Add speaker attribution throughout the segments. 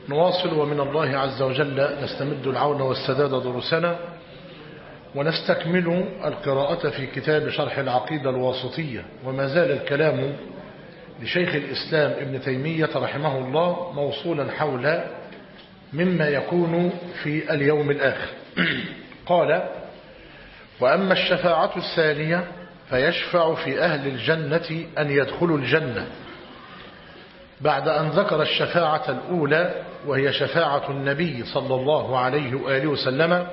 Speaker 1: نواصل ومن الله عز وجل نستمد العون والسداد دروسنا، ونستكمل القراءة في كتاب شرح العقيدة الواسطية، وما زال الكلام لشيخ الإسلام ابن تيمية رحمه الله موصولا حول مما يكون في اليوم الآخر. قال: وأما الشفاعة الثانية فيشفع في أهل الجنة أن يدخلوا الجنة، بعد أن ذكر الشفاعة الأولى وهي شفاعة النبي صلى الله عليه وآله وسلم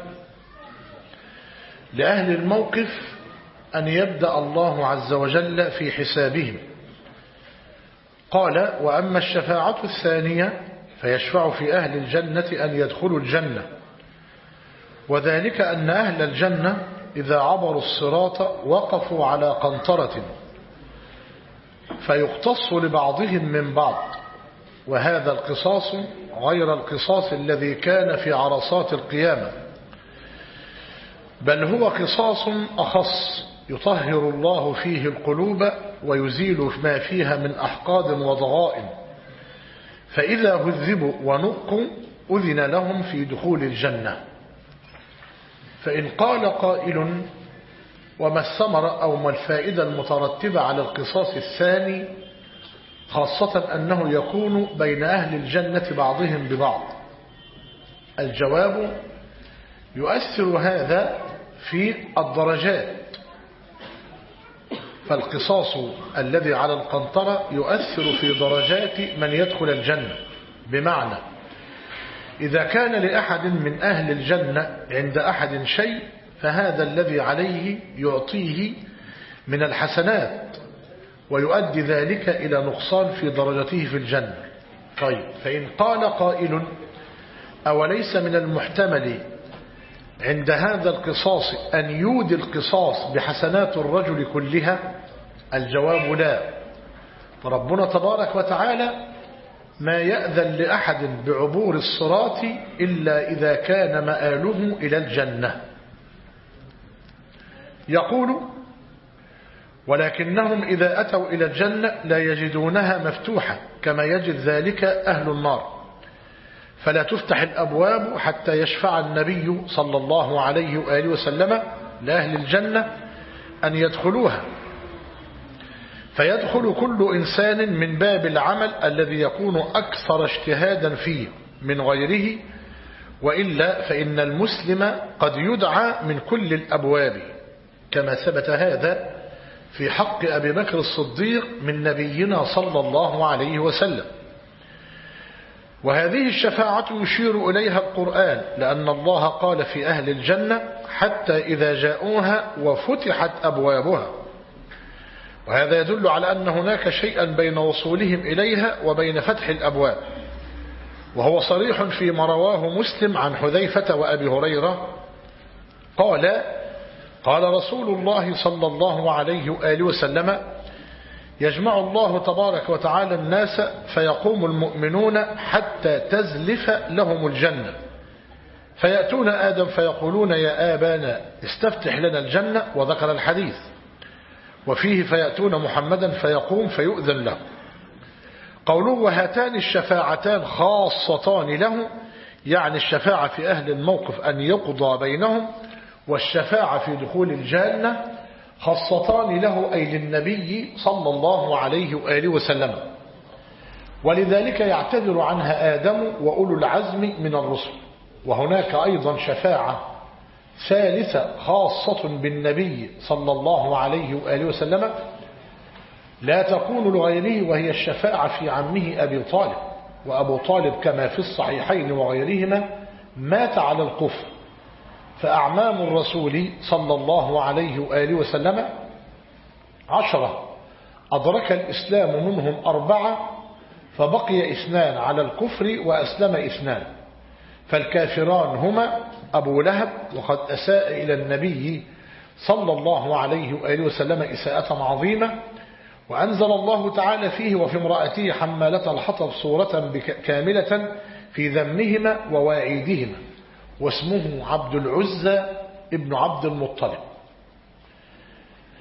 Speaker 1: لأهل الموقف أن يبدأ الله عز وجل في حسابهم. قال: وأما الشفاعة الثانية فيشفع في أهل الجنة أن يدخلوا الجنة، وذلك أن أهل الجنة إذا عبروا الصراط وقفوا على قنطرة فيقتص لبعضهم من بعض، وهذا القصاص غير القصاص الذي كان في عرصات القيامة، بل هو قصاص أخص يطهر الله فيه القلوب ويزيل ما فيها من أحقاد وضغائن، فإذا هذبوا ونقوا أذن لهم في دخول الجنة. فإن قال قائل: وما الثمرة أو ما الفائدة المترتبة على القصاص الثاني، خاصة أنه يكون بين أهل الجنة بعضهم ببعض؟ الجواب: يؤثر هذا في الدرجات، فالقصاص الذي على القنطرة يؤثر في درجات من يدخل الجنة، بمعنى إذا كان لأحد من أهل الجنة عند أحد شيء فهذا الذي عليه يعطيه من الحسنات، ويؤدي ذلك إلى نقصان في درجته في الجنة. طيب، فإن قال قائل: أوليس من المحتمل عند هذا القصاص أن يودي القصاص بحسنات الرجل كلها؟ الجواب: لا، فربنا تبارك وتعالى ما يأذن لأحد بعبور الصراط إلا إذا كان مآله إلى الجنة. يقول: ولكنهم إذا أتوا إلى الجنة لا يجدونها مفتوحة كما يجد ذلك أهل النار، فلا تفتح الأبواب حتى يشفع النبي صلى الله عليه وآله وسلم لأهل الجنة أن يدخلوها، فيدخل كل إنسان من باب العمل الذي يكون أكثر اجتهادا فيه من غيره، وإلا فإن المسلم قد يدعى من كل الأبواب، كما ثبت هذا في حق أبي بكر الصديق من نبينا صلى الله عليه وسلم. وهذه الشفاعة يشير إليها القرآن، لأن الله قال في أهل الجنة: حتى إذا جاءوها وفتحت أبوابها، وهذا يدل على أن هناك شيئا بين وصولهم إليها وبين فتح الأبواب، وهو صريح فيما رواه مسلم عن حذيفة وأبي هريرة قال: قال رسول الله صلى الله عليه وآله وسلم: يجمع الله تبارك وتعالى الناس فيقوم المؤمنون حتى تزلف لهم الجنة، فيأتون آدم فيقولون: يا آبانا استفتح لنا الجنة، وذكر الحديث. وفيه: فيأتون محمدا فيقوم فيؤذن له. قوله: وهاتان الشفاعتان خاصتان له، يعني الشفاعة في أهل الموقف أن يقضى بينهم، والشفاعة في دخول الجنة خاصتان له، أي للنبي صلى الله عليه وآله وسلم، ولذلك يعتذر عنها آدم وأولو العزم من الرسل. وهناك أيضا شفاعة ثالثة خاصة بالنبي صلى الله عليه وآله وسلم لا تكون لغيره، وهي الشفاعة في عمه أبي طالب. وأبو طالب كما في الصحيحين وغيرهما مات على الكفر، فأعمام الرسول صلى الله عليه وآله وسلم 10 أدرك الإسلام منهم 4، فبقي 2 على الكفر وأسلم 2، فالكافران هما أبو لهب، وقد أساء إلى النبي صلى الله عليه وآله وسلم إساءة عظيمة، وأنزل الله تعالى فيه: وفي امرأته حمالة الحطب سورة كاملة في ذمهما وواعيدهما، واسمه عبد العزى ابن عبد المطلب.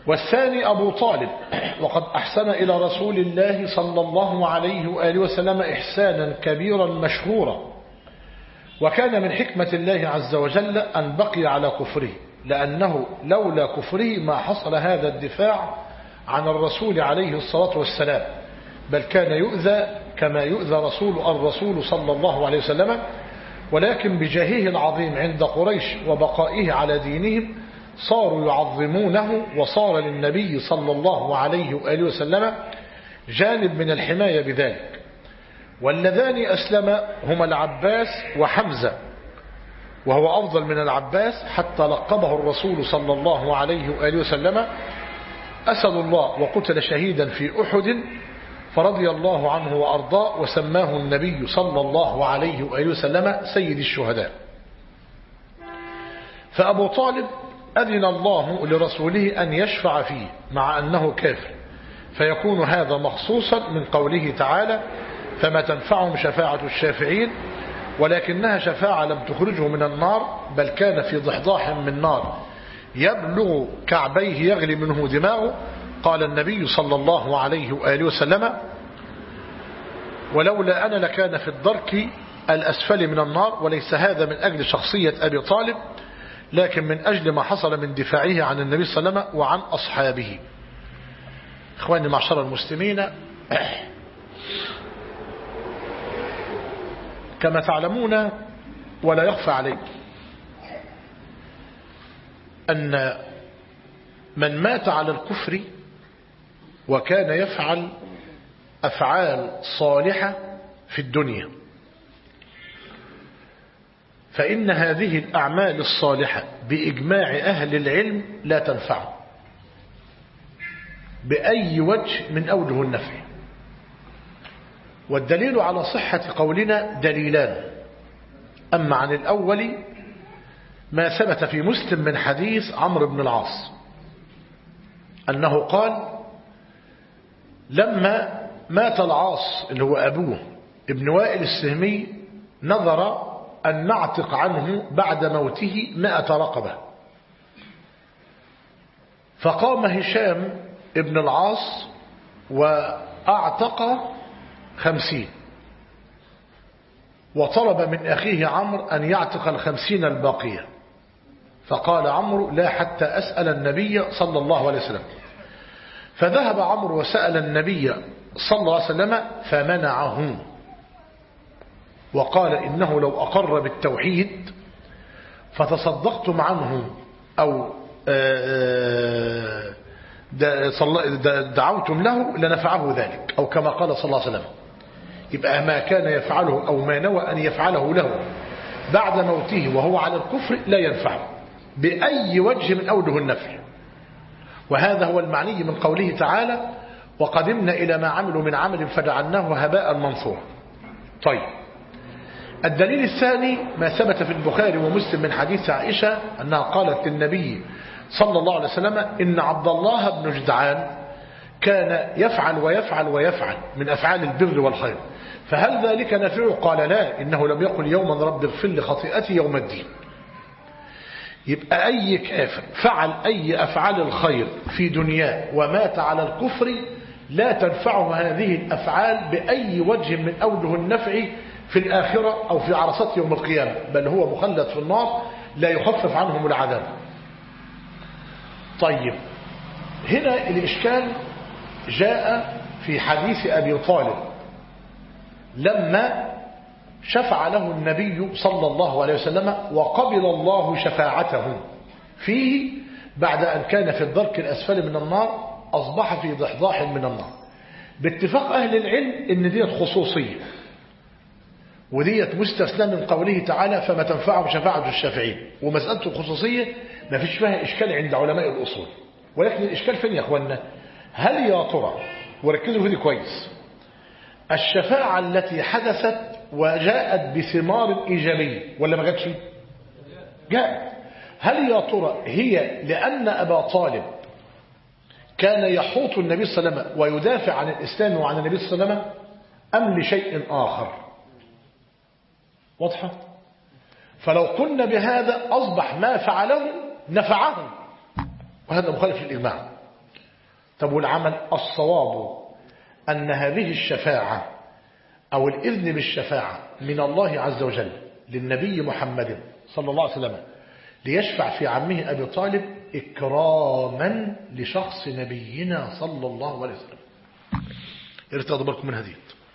Speaker 1: والثاني أبو طالب، وقد أحسن إلى رسول الله صلى الله عليه وآله وسلم إحسانا كبيرا مشهورا، وكان من حكمة الله عز وجل أن بقي على كفره، لأنه لولا كفره ما حصل هذا الدفاع عن الرسول عليه الصلاة والسلام، بل كان يؤذى كما يؤذى الرسول صلى الله عليه وسلم، ولكن بجاهه العظيم عند قريش وبقائه على دينهم صاروا يعظمونه، وصار للنبي صلى الله عليه وآله وسلم جانب من الحماية بذلك. واللذان أسلم هما العباس وحمزة، وهو أفضل من العباس حتى لقبه الرسول صلى الله عليه وآله وسلم أسد الله، وقتل شهيدا في أحد، فرضي الله عنه وأرضاه، وسماه النبي صلى الله عليه وآله وسلم سيد الشهداء. فأبو طالب أذن الله لرسوله أن يشفع فيه مع أنه كافر، فيكون هذا مخصوصا من قوله تعالى: فما تنفعهم شفاعة الشافعين، ولكنها شفاعة لم تخرجه من النار، بل كان في ضحضاح من نار يبلغ كعبيه يغلي منه دماغه. قال النبي صلى الله عليه وآله وسلم: ولولا أنا لكان في الدرك الأسفل من النار. وليس هذا من أجل شخصية أبي طالب، لكن من أجل ما حصل من دفاعه عن النبي صلى الله عليه وسلم وعن أصحابه. إخواني معشر المسلمين، كما تعلمون ولا يخفى عليكم أن من مات على الكفر وكان يفعل أفعال صالحة في الدنيا، فإن هذه الأعمال الصالحة بإجماع أهل العلم لا تنفع بأي وجه من أوجه النفع. والدليل على صحة قولنا دليلان. أما عن الأول ما ثبت في مسلم من حديث عمرو بن العاص أنه قال: لما مات العاص اللي هو أبوه ابن وائل السهمي نظر أن نعتق عنه بعد موته 100 رقبة، فقام هشام ابن العاص وأعتق 50، وطلب من أخيه عمرو أن يعتق 50 الباقية، فقال عمرو: لا حتى أسأل النبي صلى الله عليه وسلم. فذهب عمرو وسأل النبي صلى الله عليه وسلم فمنعه، وقال: إنه لو أقر بالتوحيد فتصدقتم عنه أو دعوتم له لنفعه ذلك، أو كما قال صلى الله عليه وسلم. يبقى ما كان يفعله أو ما نوى أن يفعله له بعد موته وهو على الكفر لا ينفعه بأي وجه من أوجه النفع. وهذا هو المعني من قوله تعالى: وقدمنا إلى ما عملوا من عمل فجعلناه هباء منثورا. طيب، الدليل الثاني ما ثبت في البخاري ومسلم من حديث عائشة أنها قالت للنبي صلى الله عليه وسلم: إن عبد الله بن جدعان كان يفعل ويفعل ويفعل من أفعال البر والخير، فهل ذلك نفعه؟ قال: لا، إنه لم يقل يوما رب اغفر لي خطيئتي يوم الدين. يبقى أي كافر فعل أي أفعال الخير في دنياه ومات على الكفر لا تنفعه هذه الأفعال بأي وجه من أوجه النفع في الآخرة أو في عرصات يوم القيامة، بل هو مخلد في النار لا يخفف عنهم العذاب. طيب، هنا الإشكال جاء في حديث أبي طالب لما شفع له النبي صلى الله عليه وسلم وقبل الله شفاعته فيه بعد أن كان في الدرك الأسفل من النار، أصبح في ضحضاح من النار. باتفاق أهل العلم إن ديت خصوصية، وديت مستثنى من قوله تعالى: فما تنفعهم شفاعة الشافعين. ومسألة الخصوصية ما فيش فيها إشكال عند علماء الأصول، ولكن الإشكال فين يا أخوانا؟ هل يا ترى، وركزوا في دي كويس، الشفاعة التي حدثت وجاءت بثمار إيجابية ولا ما جاتش؟ جاءت. هل يا ترى هي لأن أبا طالب كان يحوط النبي صلى الله عليه وسلم ويدافع عن الإسلام وعن النبي صلى الله عليه وسلم، أم لشيء آخر؟ واضحة؟ فلو قلنا بهذا أصبح ما فعله نفعه، وهذا مخالف للإجماع. طب والعمل الصواب أن هذه الشفاعة أو الإذن بالشفاعة من الله عز وجل للنبي محمد صلى الله عليه وسلم ليشفع في عمه أبي طالب إكراما لشخص نبينا صلى الله عليه وسلم. ارتضوا بالكم من هذه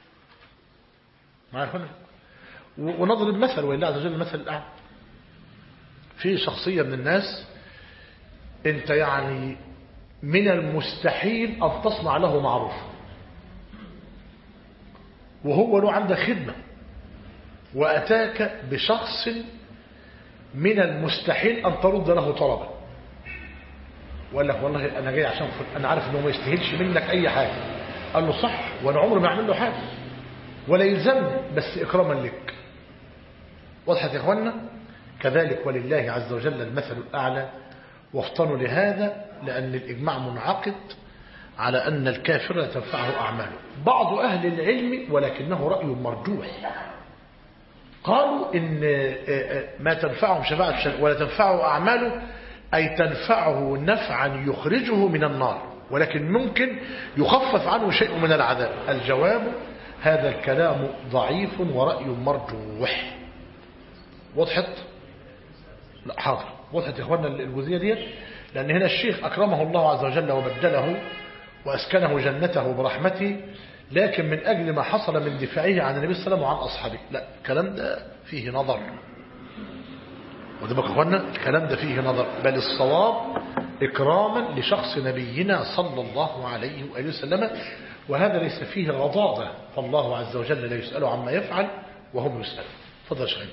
Speaker 1: معي هنا. ونضرب مثل ولله عز وجل المثل الأعلى. في شخصية من الناس انت يعني من المستحيل أن تصنع له معروف، وهو له عندك خدمة، وأتاك بشخص من المستحيل أن ترد له طلبا، وقال لك والله أنا جاي عشان أنا عارف أنه ما يستاهلش منك أي حاجة. قال له صح، وأنا عمري ما أعمل له حاجة ولا يلزمني، بس إكراما لك. وضحت يا إخوانا؟ كذلك ولله عز وجل المثل الأعلى. وافطنوا لهذا لأن الإجماع منعقد على أن الكافر لا تنفعه أعماله. بعض أهل العلم ولكنه رأي مرجوح قالوا إن ما تنفعهم شفاعة ولا تنفعه أعماله أي تنفعه نفعا يخرجه من النار، ولكن ممكن يخفف عنه شيء من العذاب. الجواب هذا الكلام ضعيف ورأي مرجوح. وضحت؟ لا حاضر. وضحت يا إخواننا الجزئية دي؟ لأن هنا الشيخ أكرمه الله عز وجل وبدله وأسكنه جنته برحمته، لكن من أجل ما حصل من دفاعه عن النبي صلى الله عليه وسلم وعن أصحابه. لا، الكلام ده فيه نظر. وده بقى أخوانا الكلام ده فيه نظر، بل الصواب إكراما لشخص نبينا صلى الله عليه وآله وسلم، وهذا ليس فيه غضاضة، فالله عز وجل لا يسأل عما يفعل وهم يسألون. تفضل يا شيخ.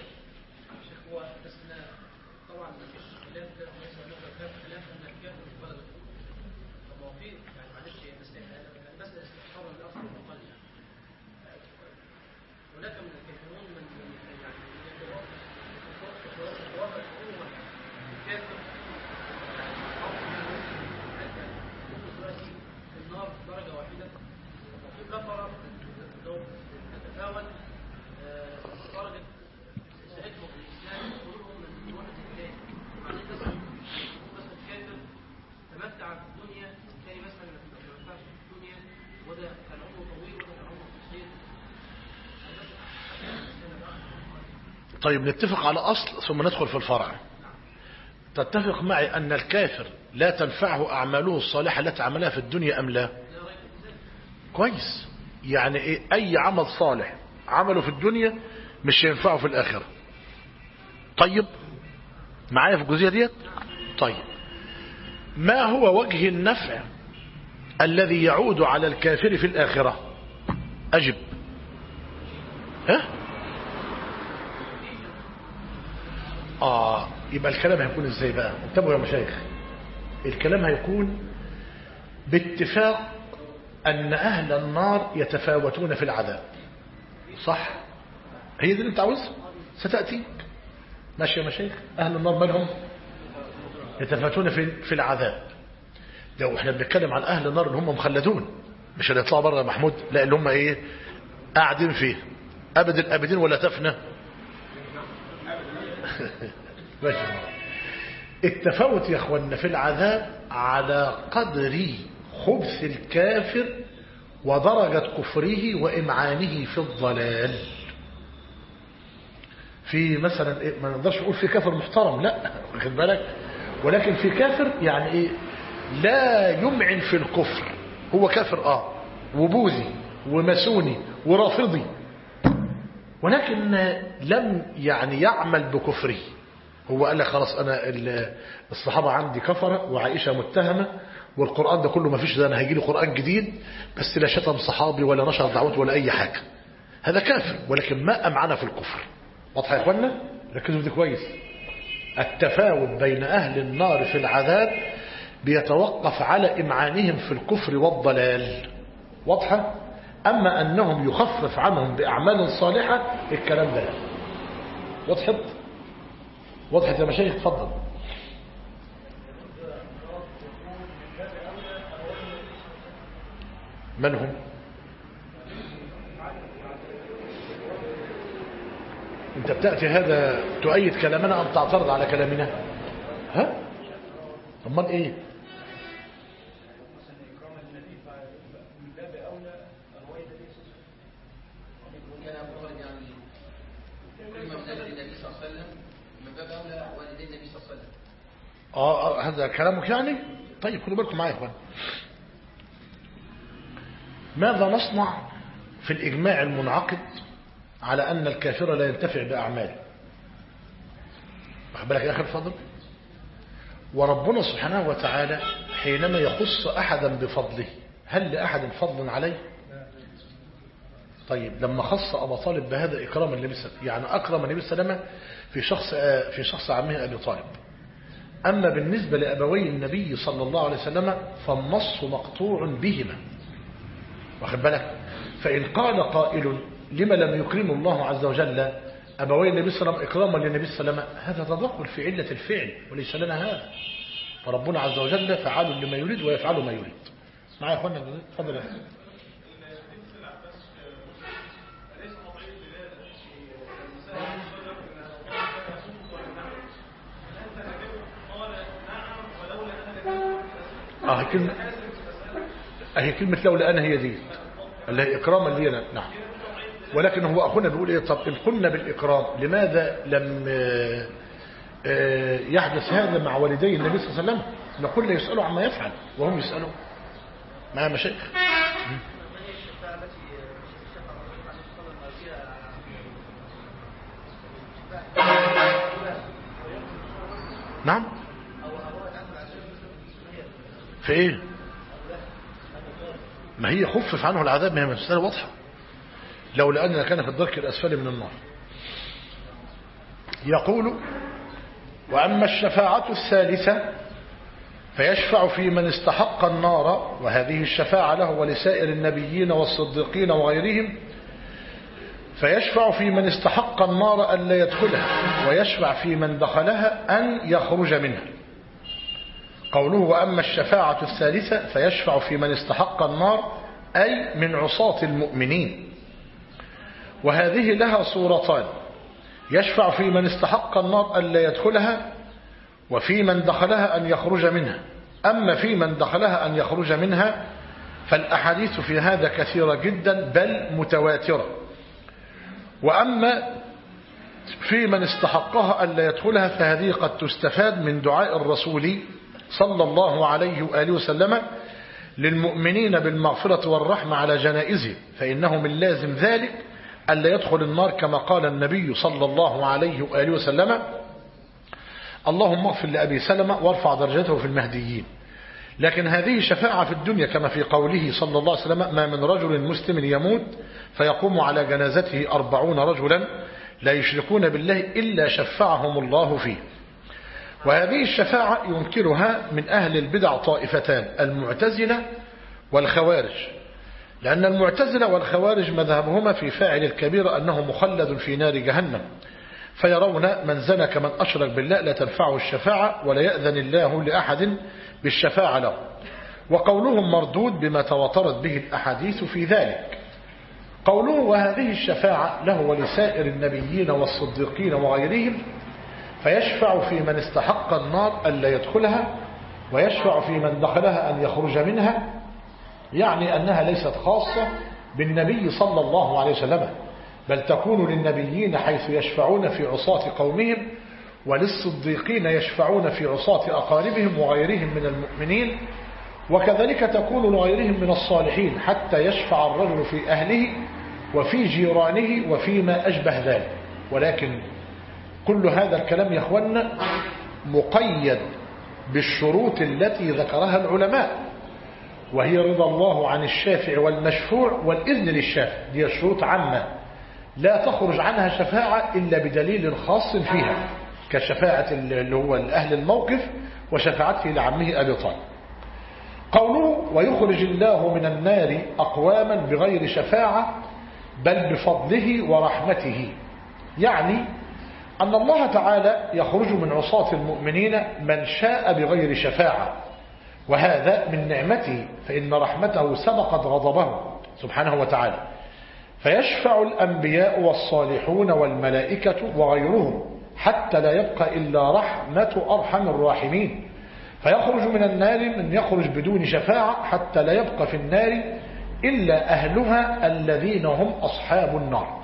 Speaker 1: طيب نتفق على أصل ثم ندخل في الفرع. تتفق معي أن الكافر لا تنفعه أعماله الصالحة التي عملها في الدنيا أم لا؟ كويس. يعني إيه؟ أي عمل صالح عمله في الدنيا مش ينفعه في الآخرة. طيب معايا في الجزئية ديت؟ طيب ما هو وجه النفع الذي يعود على الكافر في الآخرة؟ أجب. ها؟ يبقى الكلام هيكون ازاي بقى؟ انتبهوا يا مشايخ. الكلام هيكون باتفاق أن أهل النار يتفاوتون في العذاب. صح؟ هي دي اللي انت عاوزها ستأتيك. ماشي يا مشايخ؟ أهل النار مالهم؟ يتفاوتون في العذاب. لو احنا بنتكلم عن أهل النار اللي هم مخلدون، مش اللي يطلعوا بره يا محمود، لا اللي هم ايه؟ قاعدين فيه أبد الأبدين ولا تفنى. التفاوت يا اخوانا في العذاب على قدر خبث الكافر ودرجة كفره وإمعانه في الضلال. في مثلا ما نقدرش نقول في كافر محترم، لا واخد بالك، ولكن في كافر يعني ايه؟ لا يمعن في الكفر، هو كافر وبوذي وماسوني ورافضي، ولكن لم يعني يعمل بكفره. هو قال لك خلاص أنا الصحابة عندي كفرة وعائشة متهمة والقرآن ده كله ما فيش، ده أنا هيجي لي قرآن جديد بس لا شتم صحابي ولا نشر دعوته ولا أي حاجة. هذا كافر ولكن ما أمعنا في الكفر. واضح يا إخوانا؟ ركزوا في دي كويس. التفاوت بين أهل النار في العذاب بيتوقف على إمعانهم في الكفر والضلال. واضحة؟ أما أنهم يخفف عنهم بأعمال صالحة الكلام ده لا. وضحت يا مشايخ؟ تفضل. من هم؟ انت بتأتي هذا تؤيد كلامنا أم تعترض على كلامنا؟ ها؟ امال ايه؟ هذا كلامك يعني. طيب خدوا بالكم معايا يا اخوان. ماذا نصنع في الإجماع المنعقد على أن الكافر لا ينتفع بأعماله؟ واخد بالك يا أخي الفضل؟ وربنا سبحانه وتعالى حينما يخص أحدا بفضله هل لأحد فضل عليه؟ طيب لما خص أبا طالب بهذا إكراما للنبي صلى الله عليه وسلم، يعني أكرم النبي صلى الله عليه وسلم في شخص عمه أبي طالب. أما بالنسبة لأبوي النبي صلى الله عليه وسلم فالنص مقطوع بهما. واخد بالك؟ فإن قال قائل لما لم يكرم الله عز وجل أبوي النبي صلى الله عليه وسلم إكراما للنبي صلى الله عليه وسلم، هذا تدخل في علة الفعل وليس لنا هذا. فربنا عز وجل فعال لما يريد ويفعل ما يريد. معايا يا اخوانا؟ اتفضل يا اخي. هي كلمة لولا أنا هي دي اللي هي إكراما لي. نعم. ولكن هو أخونا بيقول إيه؟ طب إن قلنا بالإكرام لماذا لم يحدث هذا مع والدي النبي صلى الله عليه وسلم؟ نقول لا يسألوا عما يفعل وهم يسألوا. معايا مشايخ؟ نعم. في ايه؟ ما هي خفف عنه العذاب، ما هي مسألة واضحة. لولا أننا كان في الدرك الأسفل من النار. يقول وأما الشفاعة الثالثة فيشفع في من استحق النار، وهذه الشفاعة له ولسائر النبيين والصديقين وغيرهم. فيشفع في من استحق النار أن لا يدخلها، ويشفع في من دخلها أن يخرج منها. قوله وأما الشفاعة الثالثة فيشفع في من استحق النار أي من عصاة المؤمنين. وهذه لها صورتان: يشفع في من استحق النار أن لا يدخلها، وفي من دخلها أن يخرج منها. أما في من دخلها أن يخرج منها فالأحاديث في هذا كثيرة جدا بل متواترة. وأما في من استحقها أن لا يدخلها فهذه قد تستفاد من دعاء الرسول صلى الله عليه وآله وسلم للمؤمنين بالمغفرة والرحمة على جنائزهم، فإنه من لازم ذلك أن لا يدخل النار، كما قال النبي صلى الله عليه وآله وسلم اللهم اغفر لأبي سلمة وارفع درجته في المهديين. لكن هذه شفاعة في الدنيا، كما في قوله صلى الله عليه وسلم ما من رجل مسلم يموت فيقوم على جنازته 40 رجلا لا يشركون بالله إلا شفعهم الله فيه. وهذه الشفاعة ينكرها من أهل البدع طائفتان: المعتزلة والخوارج، لأن المعتزلة والخوارج مذهبهما في فاعل الكبيرة أنه مخلد في نار جهنم، فيرون من زنى كمن أشرك بالله لا تنفعه الشفاعة ولا يأذن الله لأحد بالشفاعة له. وقولهم مردود بما تواترت به الأحاديث في ذلك. قوله وهذه الشفاعة له ولسائر النبيين والصديقين وغيرهم، فيشفع في من استحق النار أن لا يدخلها، ويشفع في من دخلها أن يخرج منها، يعني أنها ليست خاصة بالنبي صلى الله عليه وسلم، بل تكون للنبيين حيث يشفعون في عصاة قومهم، وللصديقين يشفعون في عصاة أقاربهم وغيرهم من المؤمنين، وكذلك تكون لغيرهم من الصالحين حتى يشفع الرجل في أهله وفي جيرانه وفيما أشبه ذلك. ولكن كل هذا الكلام يا أخوانا مقيد بالشروط التي ذكرها العلماء، وهي رضا الله عن الشافع والمشفوع والإذن للشافع. دي شروط عامة لا تخرج عنها شفاعة إلا بدليل خاص فيها، كشفاعة اللي هو أهل الموقف وشفاعته لعمه أبي طالب. قوله ويخرج الله من النار أقواما بغير شفاعة بل بفضله ورحمته، يعني أن الله تعالى يخرج من عصاة المؤمنين من شاء بغير شفاعة، وهذا من نعمته، فإن رحمته سبقت غضبه سبحانه وتعالى. فيشفع الأنبياء والصالحون والملائكة وغيرهم حتى لا يبقى إلا رحمة أرحم الراحمين، فيخرج من النار من يخرج بدون شفاعة حتى لا يبقى في النار إلا أهلها الذين هم أصحاب النار.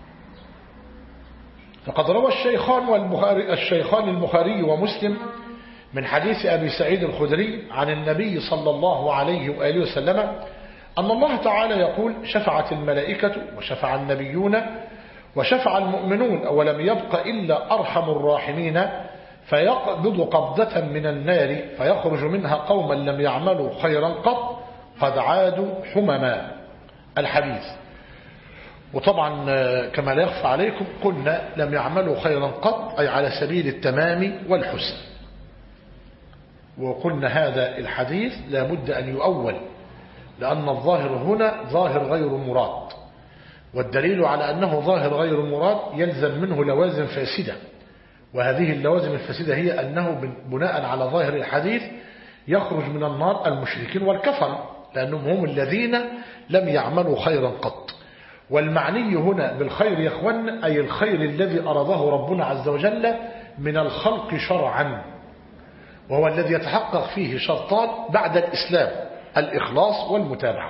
Speaker 1: فقد روى الشيخان البخاري ومسلم من حديث أبي سعيد الخدري عن النبي صلى الله عليه وآله وسلم أن الله تعالى يقول: شفعت الملائكة وشفع النبيون وشفع المؤمنون ولم يبق إلا أرحم الراحمين فيقبض قبضة من النار فيخرج منها قوما لم يعملوا خيرا قد عادوا حمما. الحديث. وطبعا كما لا يخفى عليكم قلنا لم يعملوا خيرا قط أي على سبيل التمام والحسن، وقلنا هذا الحديث لا بد أن يؤول، لأن الظاهر هنا ظاهر غير مراد، والدليل على أنه ظاهر غير مراد يلزم منه لوازم فاسدة، وهذه اللوازم الفاسدة هي أنه بناء على ظاهر الحديث يخرج من النار المشركين والكفر، لأنهم هم الذين لم يعملوا خيرا قط. والمعني هنا بالخير يا اخوان أي الخير الذي أراده ربنا عز وجل من الخلق شرعا، وهو الذي يتحقق فيه شرطان بعد الإسلام: الإخلاص والمتابعة.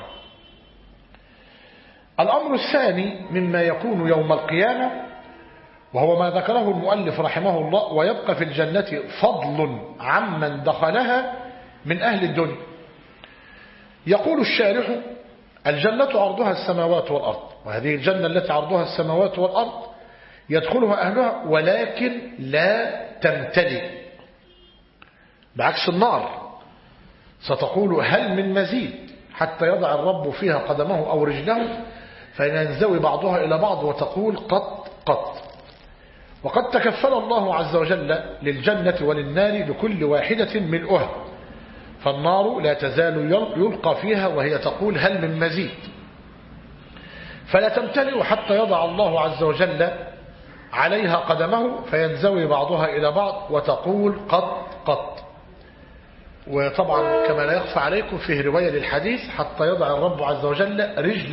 Speaker 1: الأمر الثاني مما يكون يوم القيامة، وهو ما ذكره المؤلف رحمه الله: ويبقى في الجنة فضل عمن دخلها من أهل الدنيا. يقول الشارح: الجنة عرضها السماوات والأرض، وهذه الجنة التي عرضها السماوات والأرض يدخلها أهلها ولكن لا تمتلئ، بعكس النار ستقول: هل من مزيد؟ حتى يضع الرب فيها قدمه أو رجله فينزوي بعضها إلى بعض وتقول: قط. وقد تكفل الله عز وجل للجنة وللنار لكل واحدة ملؤها، فالنار لا تزال يلقى فيها وهي تقول: هل من مزيد؟ فلا تمتلئ حتى يضع الله عز وجل عليها قدمه فينزوي بعضها إلى بعض وتقول: قط. وطبعا كما لا يخفى عليكم فيه رواية للحديث: حتى يضع الرب عز وجل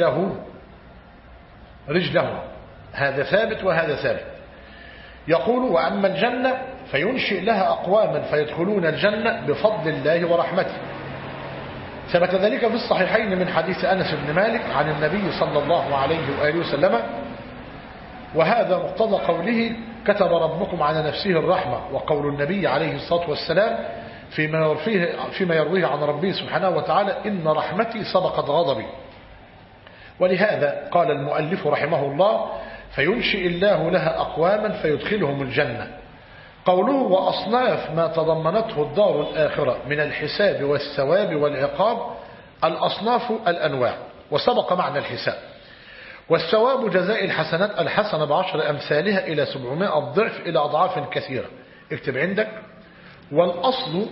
Speaker 1: رجله. هذا ثابت وهذا ثابت. يقول: وأما الجنة فينشئ لها أقواما فيدخلون الجنة بفضل الله ورحمته. ثبت ذلك في الصحيحين من حديث أنس بن مالك عن النبي صلى الله عليه وآله وسلم، وهذا مقتضى قوله: كتب ربكم على نفسه الرحمة، وقول النبي عليه الصلاة والسلام فيما يرويه عن ربه سبحانه وتعالى: إن رحمتي سبقت غضبي. ولهذا قال المؤلف رحمه الله: فينشئ الله لها أقواما فيدخلهم الجنة. قوله: وأصناف ما تضمنته الدار الآخرة من الحساب والثواب والعقاب. الأصناف الأنواع، وسبق معنى الحساب. والثواب جزاء الحسنات، الحسنة ب10 أمثالها إلى 700 ضعف إلى أضعاف كثيرة. اكتب عندك: والأصل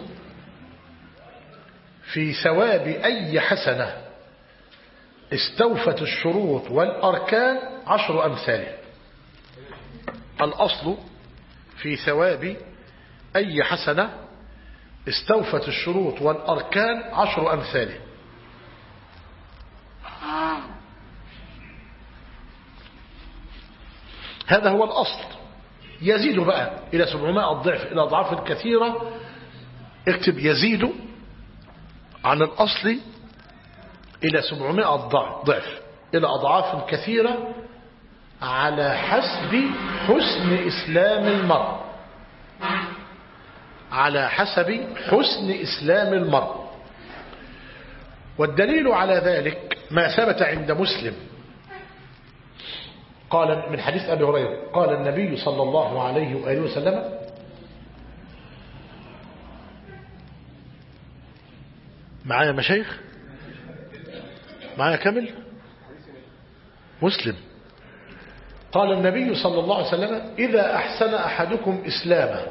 Speaker 1: في ثواب أي حسنة استوفت الشروط والأركان 10 أمثالها. الأصل في ثواب أي حسنة استوفت الشروط والأركان 10 أمثالها. هذا هو الأصل. يزيد بقى إلى 700 ضعف إلى أضعاف كثيرة. اكتب: يزيد عن الأصل إلى 700 ضعف إلى أضعاف كثيرة على حسب حسن إسلام المرء. على حسب حسن إسلام المرء. والدليل على ذلك ما ثبت عند مسلم قال من حديث أبي هريرة: قال النبي صلى الله عليه وآله وسلم: معايا مشايخ؟ معايا كامل؟ مسلم. قال النبي صلى الله عليه وسلم: إذا أحسن أحدكم إسلامه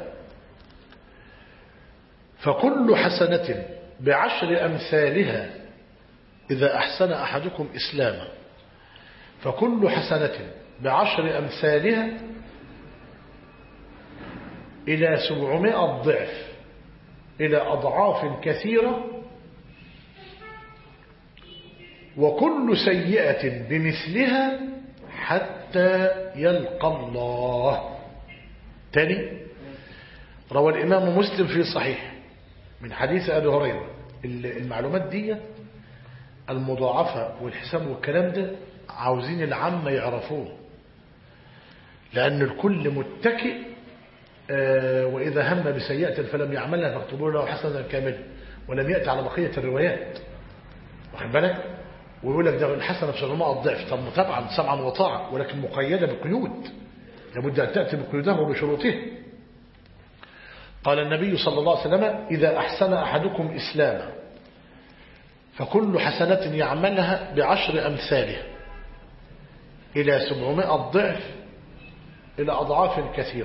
Speaker 1: فكل حسنة ب10 أمثالها. إذا أحسن أحدكم إسلامه فكل حسنة ب10 أمثالها إلى 700 ضعف إلى أضعاف كثيرة، وكل سيئة بمثلها حتى يلقى الله. تاني، روى الإمام مسلم في صحيح من حديث أبي هريرة. المعلومات دي المضاعفة والحساب والكلام ده عاوزين العامة يعرفوه، لأن الكل متكئ وإذا هم بسيئة فلم يعملها فاكتبوا له حسنة كاملة، ولم يأتي على بقية الروايات. واخد بالك؟ ويقول لك ده الحسنة ب700 الضعف. طب طبعا سمعا وطاعة، ولكن مقيدة بقيود، لابد أن تأتي بقيودها وبشروطها. قال النبي صلى الله عليه وسلم: إذا أحسن أحدكم إسلاما فكل حسنة يعملها ب10 أمثالها إلى 700 ضعف إلى أضعاف كثيرة،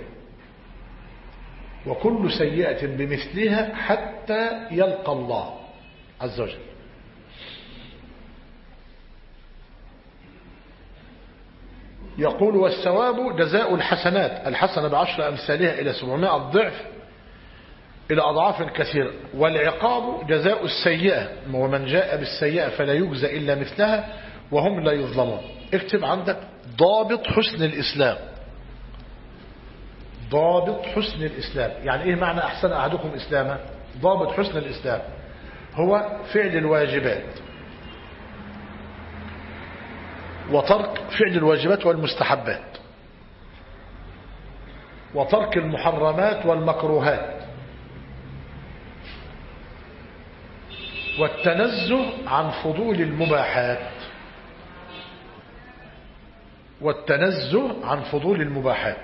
Speaker 1: وكل سيئة بمثلها حتى يلقى الله عز وجل. يقول: والثواب جزاء الحسنات، الحسنة ب10 أمثالها إلى 700 ضعف إلى أضعاف كثيرة، والعقاب جزاء السيئة، ومن جاء بالسيئة فلا يجزى إلا مثلها وهم لا يظلمون. اكتب عندك ضابط حسن الإسلام. ضابط حسن الإسلام يعني إيه معنى أحسن أحدكم إسلاما؟ ضابط حسن الإسلام هو فعل الواجبات وترك فعل الواجبات والمستحبات، وترك المحرمات والمكروهات، والتنزه عن فضول المباحات. والتنزه عن فضول المباحات.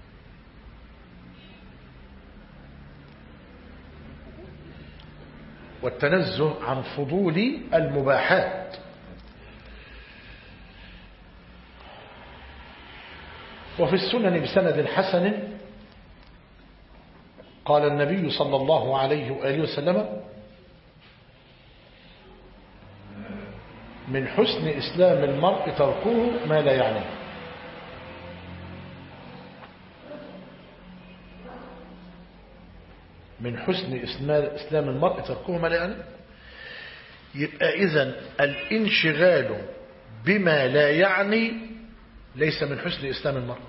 Speaker 1: والتنزه عن فضول المباحات. وفي السنن بسند حسن قال النبي صلى الله عليه وآله وسلم: من حسن إسلام المرء تركه ما لا يعنيه. من حسن إسلام المرء تركه ما لا يعنيه. يبقى إذن الانشغال بما لا يعني ليس من حسن إسلام المرء.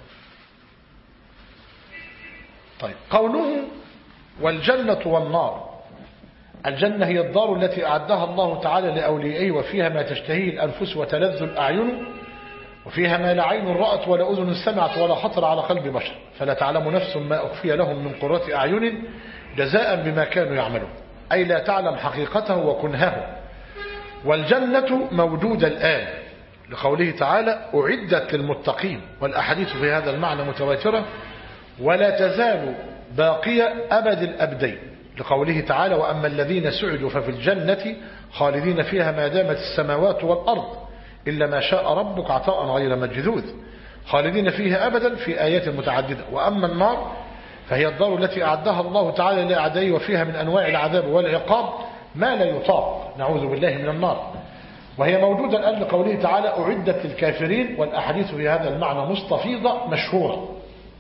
Speaker 1: طيب، قوله: والجنة والنار. الجنة هي الدار التي أعدها الله تعالى لأوليائه، وفيها ما تشتهيه الأنفس وتلذ الأعين، وفيها ما لا عين رأت ولا أذن سمعت ولا خطر على قلب بشر، فلا تعلم نفس ما أخفي لهم من قرة أعين جزاء بما كانوا يعملون، أي لا تعلم حقيقته وكنهه. والجنة موجودة الآن لقوله تعالى: أعدت للمتقين، والأحاديث في هذا المعنى متواترة. ولا تزال باقية أبد الأبدين لقوله تعالى: وأما الذين سعدوا ففي الجنة خالدين فيها ما دامت السماوات والأرض إلا ما شاء ربك عطاء غير مجذوذ، خالدين فيها أبدا في آيات متعددة. وأما النار فهي الدار التي أعدها الله تعالى لأعدائه، وفيها من أنواع العذاب والعقاب ما لا يطاق، نعوذ بالله من النار. وهي موجودة الآن لقوله تعالى: أعدت للكافرين، والأحاديث في هذا المعنى مستفيضة مشهورة.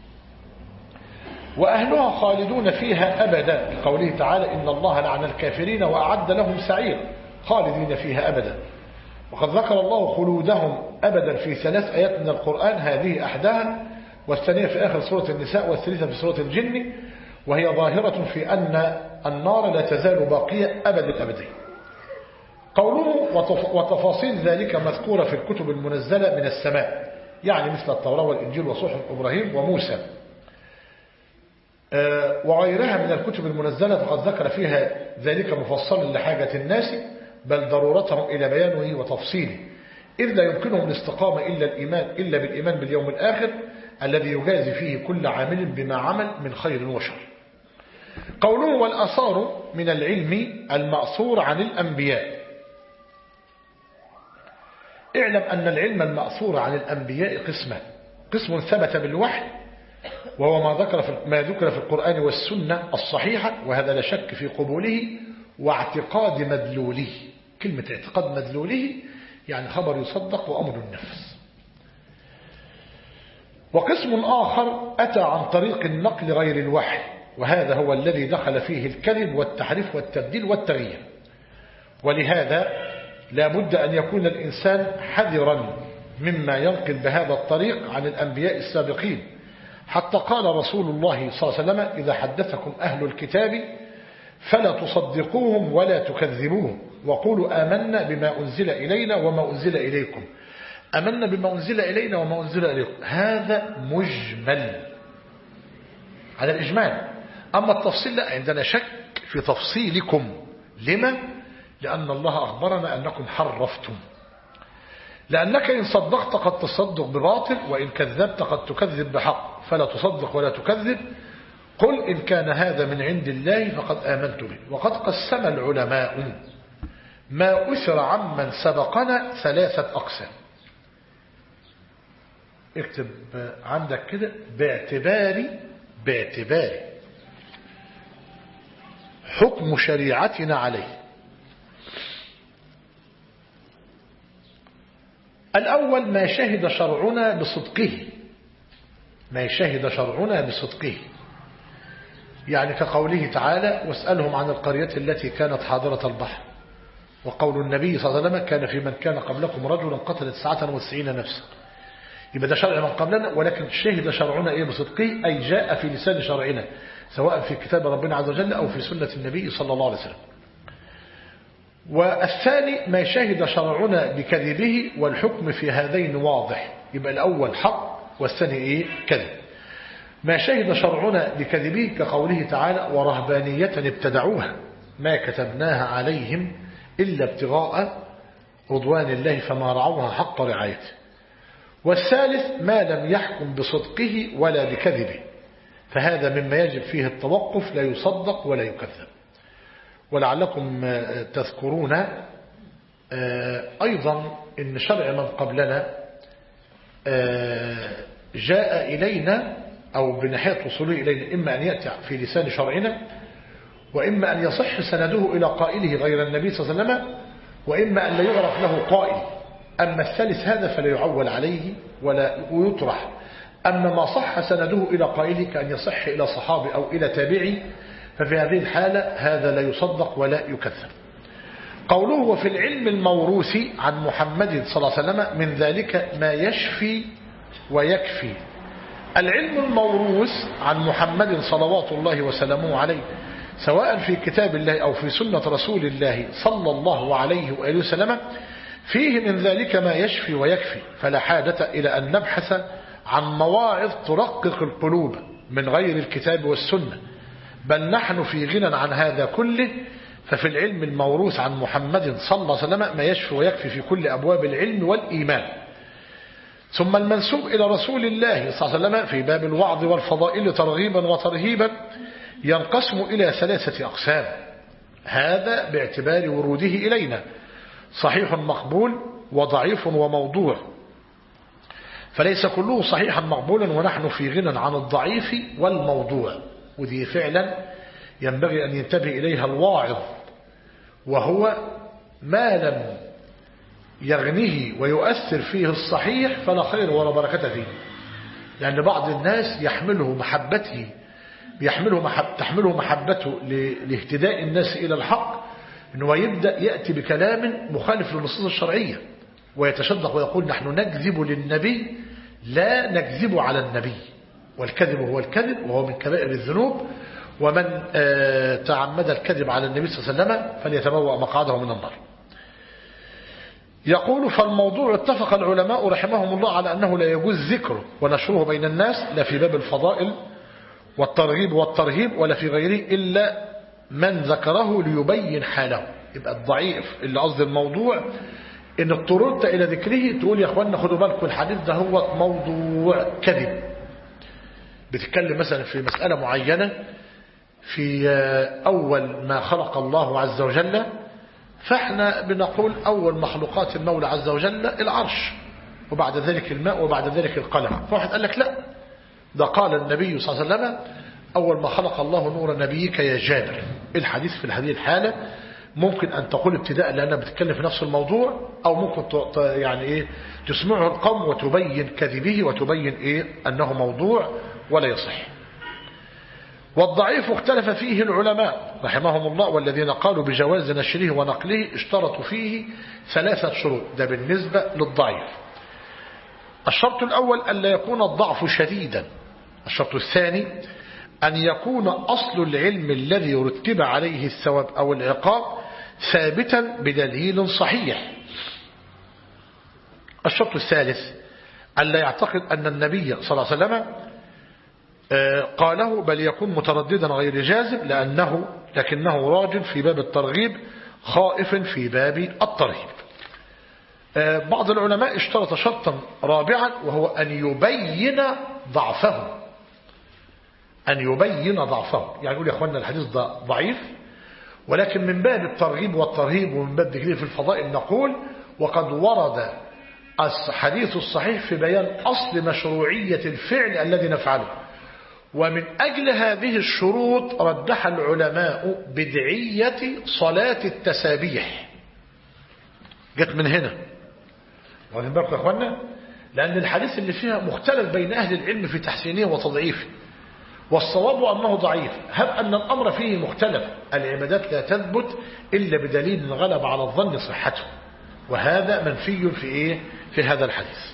Speaker 1: وأهلها خالدون فيها أبدا لقوله تعالى: إن الله لعن الكافرين وأعد لهم سعيرا خالدين فيها أبدا. وقد ذكر الله خلودهم أبدا في 3 آيات من القرآن، هذه أحدها، والثانية في آخر سورة النساء، والثالثة في سورة الجن، وهي ظاهرة في أن النار لا تزال باقية أبد الأبدين. قوله: وتفاصيل ذلك مذكورة في الكتب المنزلة من السماء، يعني مثل التوراة والإنجيل وصحف إبراهيم وموسى وغيرها من الكتب المنزلة، فقد ذكر فيها ذلك مفصلا لحاجة الناس، بل ضرورتهم إلى بيانه وتفصيله، إذ لا يمكنهم الاستقامة إلا بالإيمان باليوم الآخر الذي يجازي فيه كل عامل بما عمل من خير وشر. قوله: والآثار من العلم المأثور عن الأنبياء. اعلم أن العلم المأثور عن الأنبياء قسمان: قسم ثبت بالوحي، وهو ما ذكر في القرآن والسنة الصحيحة، وهذا لا شك في قبوله واعتقاد مدلوله. كلمة اعتقاد مدلوله يعني خبر يصدق وأمر النفس. وقسم آخر أتى عن طريق النقل غير الوحي، وهذا هو الذي دخل فيه الكذب والتحريف والتبديل والتغيير. ولهذا لا بد أن يكون الإنسان حذرا مما ينقل بهذا الطريق عن الأنبياء السابقين، حتى قال رسول الله صلى الله عليه وسلم: إذا حدثكم أهل الكتاب فلا تصدقوهم ولا تكذبوهم، وقولوا آمنا بما أنزل إلينا وما أنزل إليكم. آمنا بما أنزل إلينا وما أنزل إليكم، هذا مجمل. على الإجمال. أما التفصيل لا، عندنا شك في تفصيلكم. لما؟ لأن الله أخبرنا أنكم حرفتم. لأنك إن صدقت قد تصدق بباطل، وإن كذبت قد تكذب بحق، فلا تصدق ولا تكذب. قل إن كان هذا من عند الله فقد آمنت به. وقد قسم العلماء ما أثر عمن سبقنا 3 أقسام. اكتب عندك كده: باعتبار حكم شريعتنا عليه. الأول ما شهد شرعنا بصدقه، ما شهد شرعنا بصدقه، يعني كقوله تعالى: واسألهم عن القرية التي كانت حاضرة البحر، وقول النبي صلى الله عليه وسلم: كان في من كان قبلكم رجلا قتل 99 نفسا. يبقى ده شرع من قبلنا، ولكن شهد شرعنا إيه بصدقه، أي جاء في لسان شرعنا، سواء في كتاب ربنا عز وجل أو في سنة النبي صلى الله عليه وسلم. والثاني ما شهد شرعنا بكذبه، والحكم في هذين واضح. يبقى الأول حق والثاني إيه؟ كذب. ما شهد شرعنا بكذبه كقوله تعالى: ورهبانية ابتدعوها ما كتبناها عليهم إلا ابتغاء رضوان الله فما رعوها حق رعايته. والثالث ما لم يحكم بصدقه ولا بكذبه، فهذا مما يجب فيه التوقف، لا يصدق ولا يكذب. ولعلكم تذكرون أيضا إن شرع من قبلنا جاء إلينا، أو بناحية وصوله إلينا، إما أن يأتي في لسان شرعنا، وإما أن يصح سنده إلى قائله غير النبي صلى الله عليه وسلم، وإما أن لا يعرف له قائل. أما الثالث هذا فلا يعول عليه ولا يطرح. أما ما صح سنده إلى قائله كأن يصح إلى صحابي أو إلى تابعي، ففي هذه الحالة هذا لا يصدق ولا يكذب. قوله: وفي العلم الموروث عن محمد صلى الله عليه وسلم من ذلك ما يشفي ويكفي. العلم الموروث عن محمد صلوات الله وسلامه عليه، سواء في كتاب الله أو في سنة رسول الله صلى الله عليه وآله وسلم، فيه من ذلك ما يشفي ويكفي، فلا حاجة إلى أن نبحث عن مواعظ ترقق القلوب من غير الكتاب والسنة، بل نحن في غنى عن هذا كله. ففي العلم الموروث عن محمد صلى الله عليه وسلم ما يشفي ويكفي في كل أبواب العلم والإيمان. ثم المنسوب إلى رسول الله صلى الله عليه وسلم في باب الوعظ والفضائل ترغيبا وترهيبا ينقسم إلى 3 أقسام، هذا باعتبار وروده إلينا: صحيح مقبول، وضعيف، وموضوع. فليس كله صحيحا مقبولا، ونحن في غنى عن الضعيف والموضوع. وذي فعلا ينبغي أن ينتبه إليها الواعظ، وهو ما لم يغنيه ويؤثر فيه الصحيح فلا خير ولا بركة فيه. لأن بعض الناس تحمله محبته لاهتداء الناس إلى الحق، أنه يبدأ يأتي بكلام مخالف للنصوص الشرعية، ويتشدق ويقول: نحن نكذب للنبي لا نكذب على النبي. والكذب هو الكذب، وهو من كبائر الذنوب، ومن تعمد الكذب على النبي صلى الله عليه وسلم فليتبوأ مقعده من النار. يقول: فالموضوع اتفق العلماء رحمهم الله على أنه لا يجوز ذكره ونشره بين الناس، لا في باب الفضائل والترغيب والترهيب ولا في غيره، إلا من ذكره ليبين حاله. يبقى الضعيف اللي قصد الموضوع إن اضطررت إلى ذكره تقول: يا أخوانا خدوا بالكم الحديث ده هو موضوع كذب. بتتكلم مثلا في مسألة معينة في أول ما خلق الله عز وجل، فاحنا بنقول أول مخلوقات المولى عز وجل العرش، وبعد ذلك الماء، وبعد ذلك القلم. فواحد قال لك: لا، ده قال النبي صلى الله عليه وسلم: أول ما خلق الله نور نبيك يا جابر. الحديث في هذه الحالة ممكن أن تقول ابتداء لأنها بتتكلم في نفس الموضوع، أو ممكن يعني إيه تسمعه القوم وتبين كذبه وتبين إيه أنه موضوع ولا يصح. والضعيف اختلف فيه العلماء رحمهم الله، والذين قالوا بجواز نشره ونقله اشترطوا فيه 3 شروط. ده بالنسبة للضعيف. الشرط الأول أن لا يكون الضعف شديدا. الشرط الثاني أن يكون أصل العلم الذي رتب عليه الثواب أو العقاب ثابتا بدليل صحيح. الشرط الثالث أن لا يعتقد أن النبي صلى الله عليه وسلم قاله بل يكون مترددا غير جازم لكنه راج في باب الترغيب خائف في باب الترهيب. بعض العلماء اشترط شرطا رابعا وهو أن يبين ضعفه. يعني يقول يا أخوانا الحديث ده ضعيف، ولكن من باب الترغيب والترهيب ومن باب ذكره في الفضائل نقول وقد ورد الحديث الصحيح في بيان أصل مشروعية الفعل الذي نفعله. ومن أجل هذه الشروط رجح العلماء بدعية صلاة التسابيح. جت من هنا واخدين بالكم يا اخوانا، لأن الحديث اللي فيها مختلف بين أهل العلم في تحسينه وتضعيفه، والصواب أنه ضعيف. هب أن الأمر فيه مختلف، العبادات لا تثبت إلا بدليل غلب على الظن صحته، وهذا منفي في هذا الحديث.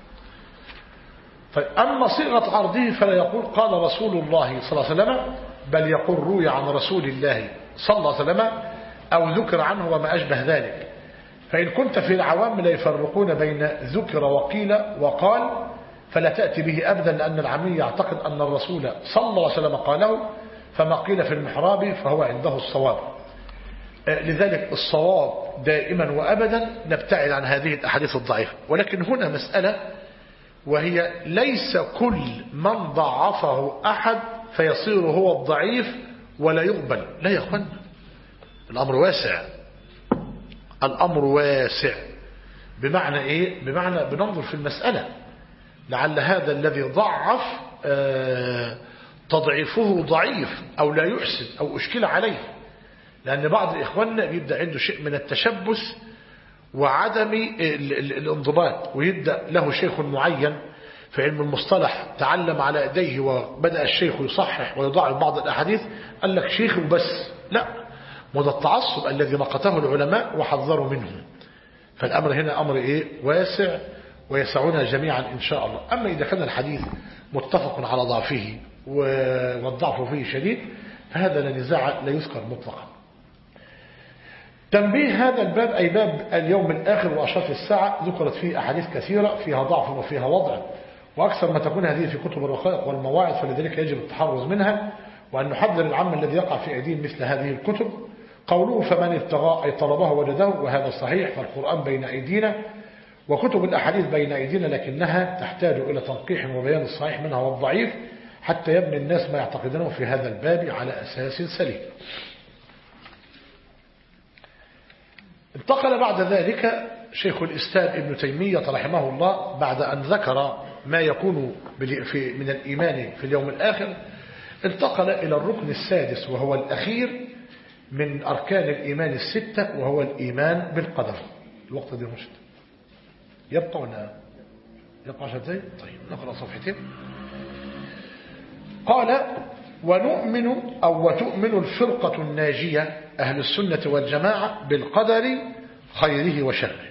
Speaker 1: طيب أما صيغة عرضه فلا يقول قال رسول الله صلى الله عليه وسلم، بل يقول روي عن رسول الله صلى الله عليه وسلم أو ذكر عنه وما أشبه ذلك. فإن كنت في العوام لا يفرقون بين ذكر وقيل وقال فلا تأتي به أبدا، لأن العامي يعتقد أن الرسول صلى الله عليه وسلم قاله، فما قيل في المحراب فهو عنده الصواب. لذلك الصواب دائما وأبدا نبتعد عن هذه الأحاديث الضعيفة. ولكن هنا مسألة، وهي ليس كل من ضعفه أحد فيصير هو الضعيف ولا يقبل. لا يا أخوانا، الأمر واسع. الأمر واسع بمعنى إيه؟ بمعنى بننظر في المسألة، لعل هذا الذي ضعف تضعيفه ضعيف أو لا يحسن أو أشكل عليه. لأن بعض إخواننا بيبدأ عنده شيء من التشبث وعدم الانضباط، ويبدأ له شيخ معين في علم المصطلح تعلم على يديه، وبدأ الشيخ يصحح ويضاعف بعض الأحاديث، قال لك شيخ وبس. لا، وده التعصب الذي مقته العلماء وحذروا منه. فالأمر هنا أمر واسع ويسعنا جميعا إن شاء الله. أما إذا كان الحديث متفق على ضعفه والضعف فيه شديد فهذا لا نزاع لا يذكر مطلقا. تنبيه هذا الباب أي باب اليوم الآخر وأشراط الساعة ذكرت فيه أحاديث كثيرة فيها ضعف وفيها وضع، وأكثر ما تكون هذه في كتب الرقائق والمواعظ، فلذلك يجب التحرز منها وأن نحذر العام الذي يقع في أيديهم مثل هذه الكتب. قوله فمن ابتغى أي طلبه وجده، وهذا صحيح، فالقرآن بين أيدينا وكتب الأحاديث بين أيدينا، لكنها تحتاج إلى تنقيح وبيان الصحيح منها والضعيف حتى يبني الناس ما يعتقدونه في هذا الباب على أساس سليم. انتقل بعد ذلك شيخ الإسلام ابن تيمية رحمه الله بعد أن ذكر ما يكون من الإيمان في اليوم الآخر، انتقل إلى الركن السادس وهو الأخير من أركان الإيمان الستة، وهو الإيمان بالقدر. الوقت دي مشت يبقى ولا يبقى 10 دقايق؟ طيب نقرأ صفحتين. قال ونؤمن أو وتؤمن الفرقة الناجية أهل السنة والجماعة بالقدر خيره وشره.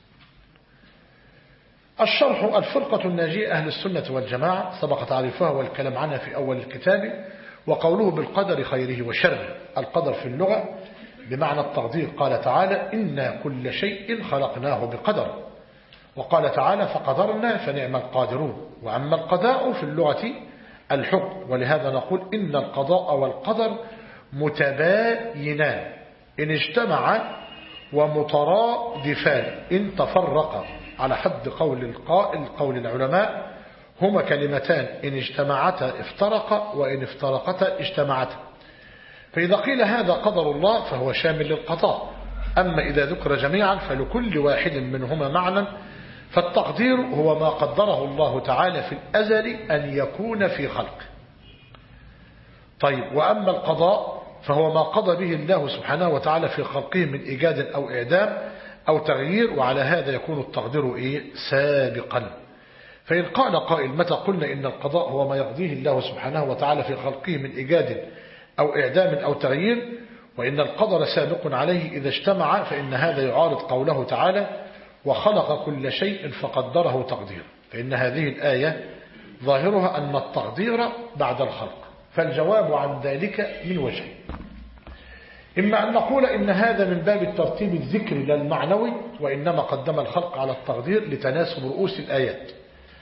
Speaker 1: الشرح الفرقة الناجية أهل السنة والجماعة سبق تعريفها والكلام عنها في أول الكتاب. وقوله بالقدر خيره وشره، القدر في اللغة بمعنى التقدير. قال تعالى إنا كل شيء خلقناه بقدر، وقال تعالى فقدرنا فنعم القادرون. وأما القضاء في اللغة الحكم، ولهذا نقول إن القضاء والقدر متباينان إن اجتمعا ومترادفان إن تفرقا، على حد قول القائل قول العلماء هما كلمتان إن اجتمعتا افترقا وإن افترقتا اجتمعتا. فإذا قيل هذا قدر الله فهو شامل للقضاء، أما إذا ذكر جميعا فلكل واحد منهما معنى، فالتقدير هو ما قدره الله تعالى في الأزل أن يكون في خلقه. طيب، وأما القضاء فهو ما قضى به الله سبحانه وتعالى في خلقه من إيجاد أو إعدام أو تغيير، وعلى هذا يكون التقدير سابقا. فإن قال قائل متى قلنا إن القضاء هو ما يقضيه الله سبحانه وتعالى في خلقه من إيجاد أو إعدام أو تغيير، وإن القدر سابق عليه إذا اجتمع، فإن هذا يعارض قوله تعالى وخلق كل شيء فقدره تقديرا. فإن هذه الآية ظاهرها أن التقدير بعد الخلق، فالجواب عن ذلك من وجه: إما أن نقول إن هذا من باب الترتيب الذكري لا المعنوي، وإنما قدم الخلق على التقدير لتناسب رؤوس الآيات،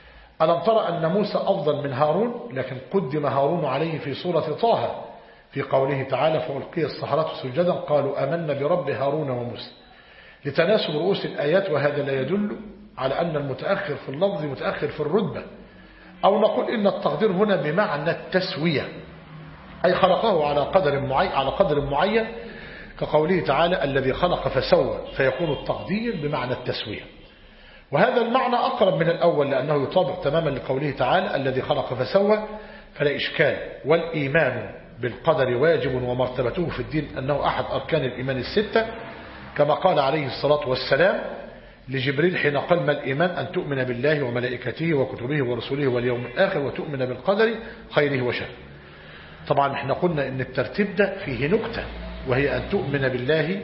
Speaker 1: ألم ترى أن موسى أفضل من هارون، لكن قدم هارون عليه في سورة طه في قوله تعالى فألقي السحرة سجدا قالوا آمنا برب هارون وموسى، لتناسب رؤوس الآيات. وهذا لا يدل على أن المتأخر في اللفظ متأخر في الرتبة، أو نقول إن التقدير هنا بمعنى التسوية، أي خلقه على قدر معين كقوله تعالى الذي خلق فسوى، فيكون التقدير بمعنى التسوية. وهذا المعنى أقرب من الأول لأنه يطابق تماما لقوله تعالى الذي خلق فسوى، فلا إشكال. والإيمان بالقدر واجب ومرتبته في الدين أنه أحد أركان الإيمان الستة، كما قال عليه الصلاة والسلام لجبريل حين قال ما الإيمان أن تؤمن بالله وملائكته وكتبه ورسوله واليوم الآخر وتؤمن بالقدر خيره وشره. طبعا احنا قلنا ان الترتيب ده فيه نكتة، وهي أن تؤمن بالله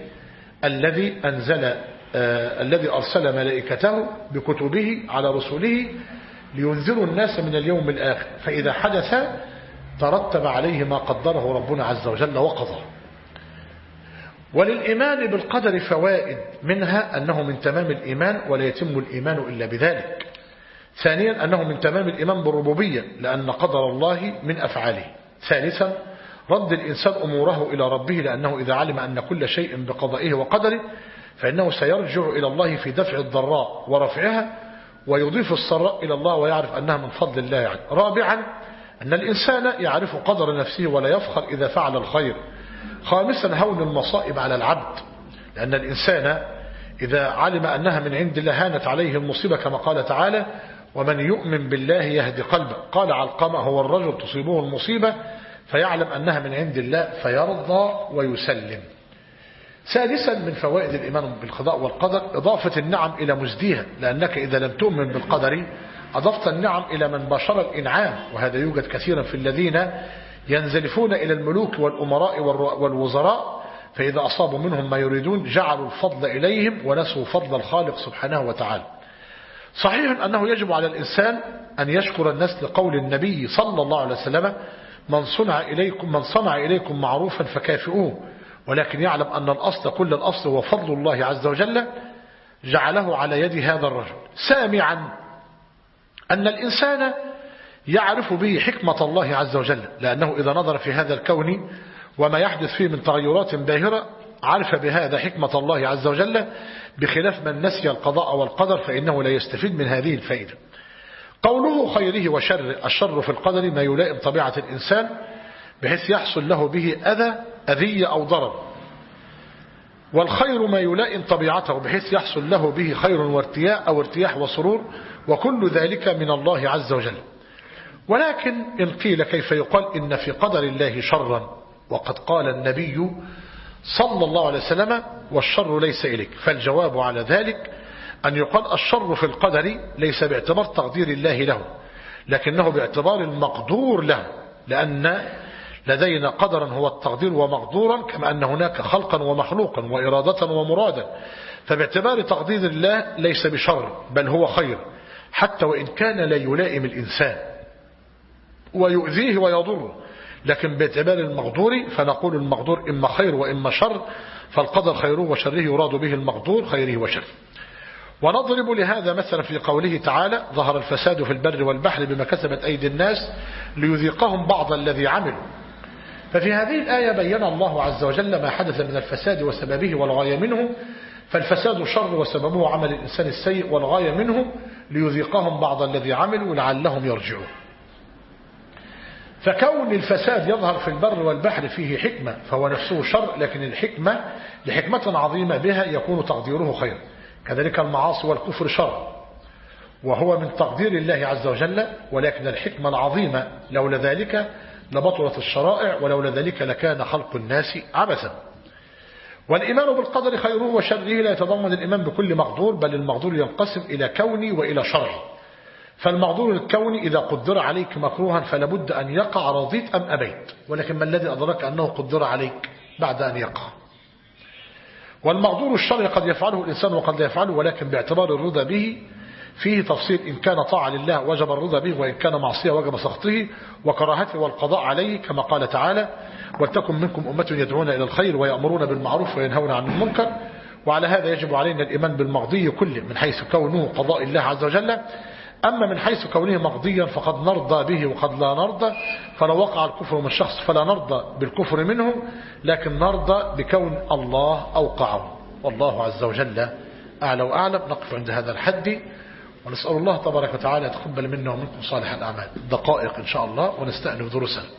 Speaker 1: الذي أرسل ملائكته بكتبه على رسوله لينذروا الناس من اليوم الآخر، فإذا حدث ترتب عليه ما قدره ربنا عز وجل وقضى. وللإيمان بالقدر فوائد، منها أنه من تمام الإيمان ولا يتم الإيمان إلا بذلك. ثانيا أنه من تمام الإيمان بالربوبية لأن قدر الله من أفعاله. ثالثا رد الإنسان أموره إلى ربه، لأنه إذا علم أن كل شيء بقضائه وقدره فإنه سيرجع إلى الله في دفع الضراء ورفعها، ويضيف السراء إلى الله ويعرف أنها من فضل الله يعني. رابعا أن الإنسان يعرف قدر نفسه ولا يفخر إذا فعل الخير. خامسا هون المصائب على العبد، لأن الإنسان إذا علم أنها من عند الله هانت عليه المصيبة، كما قال تعالى ومن يؤمن بالله يهدي قلبه. قال علقمة هو الرجل تصيبه المصيبة فيعلم أنها من عند الله فيرضى ويسلم. سادسا من فوائد الإيمان بالقضاء والقدر إضافة النعم إلى مزديها، لأنك إذا لم تؤمن بالقدر أضفت النعم إلى من باشر الإنعام، وهذا يوجد كثيرا في الذين ينزلفون إلى الملوك والأمراء والوزراء، فإذا أصابوا منهم ما يريدون جعلوا الفضل إليهم ونسوا فضل الخالق سبحانه وتعالى. صحيح أنه يجب على الإنسان أن يشكر الناس لقول النبي صلى الله عليه وسلم من صنع إليكم معروفا فكافئوه، ولكن يعلم أن الأصل كل الأصل هو فضل الله عز وجل جعله على يد هذا الرجل. سامعا أن الإنسان يعرف به حكمة الله عز وجل، لأنه إذا نظر في هذا الكون وما يحدث فيه من تغيرات باهرة عرف بهذا حكمة الله عز وجل، بخلاف من نسي القضاء والقدر فإنه لا يستفيد من هذه الفائدة. قوله خيره وشره، الشر في القدر ما يلائم طبيعة الإنسان بحيث يحصل له به أذية أو ضرر، والخير ما يلائم طبيعته بحيث يحصل له به خير وارتياح وسرور، وكل ذلك من الله عز وجل. ولكن إن قيل كيف يقال إن في قدر الله شرا وقد قال النبي صلى الله عليه وسلم والشر ليس إليك؟ فالجواب على ذلك أن يقال الشر في القدر ليس باعتبار تقدير الله له، لكنه باعتبار المقدور له، لأن لدينا قدرا هو التقدير ومقدورا، كما أن هناك خلقا ومخلوقا وإرادة ومرادا، فباعتبار تقدير الله ليس بشر بل هو خير، حتى وإن كان لا يلائم الإنسان ويؤذيه ويضره، لكن باعتبار المقدور فنقول المقدور إما خير وإما شر، فالقدر خيره وشره يراد به المقدور خيره وشره. ونضرب لهذا مثلا في قوله تعالى ظهر الفساد في البر والبحر بما كسبت أيدي الناس ليذيقهم بعض الذي عملوا. ففي هذه الآية بين الله عز وجل ما حدث من الفساد وسببه والغاية منه، فالفساد شر وسببه عمل الإنسان السيء، والغاية منه ليذيقهم بعض الذي عملوا لعلهم يرجعون. فكون الفساد يظهر في البر والبحر فيه حكمة فهو نفسه شر، لكن الحكمة لحكمة عظيمة بها يكون تقديره خير. كذلك المعاصي والكفر شر وهو من تقدير الله عز وجل، ولكن الحكمة العظيمة لولا ذلك لبطلت الشرائع، ولولا ذلك لكان خلق الناس عبثا. والإيمان بالقدر خيره وشره لا يتضمن الإيمان بكل مقدور، بل المقدور ينقسم إلى كوني وإلى شرعي. فالمقدور الكوني إذا قدر عليك مكروها فلابد أن يقع رضيت أم أبيت، ولكن ما الذي أدرك أنه قدر عليك بعد أن يقع؟ والمقدور الشرعي قد يفعله الإنسان وقد لا يفعله، ولكن باعتبار الرضا به فيه تفصيل، إن كان طاعة لله وجب الرضا به، وإن كان معصية وجب سخطه وكراهته والقضاء عليه، كما قال تعالى ولتكن منكم أمة يدعون إلى الخير ويأمرون بالمعروف وينهون عن المنكر. وعلى هذا يجب علينا الإيمان بالمقضي كله من حيث كونه قضاء الله عز وجل، أما من حيث كونه مقضيا فقد نرضى به وقد لا نرضى، فلو وقع الكفر من الشخص فلا نرضى بالكفر منه، لكن نرضى بكون الله أوقعه. والله عز وجل أعلى وأعلم. نقف عند هذا الحد، ونسأل الله تبارك وتعالى يتقبل منا ومنكم صالح الأعمال. دقائق إن شاء الله ونستأنف دروسنا.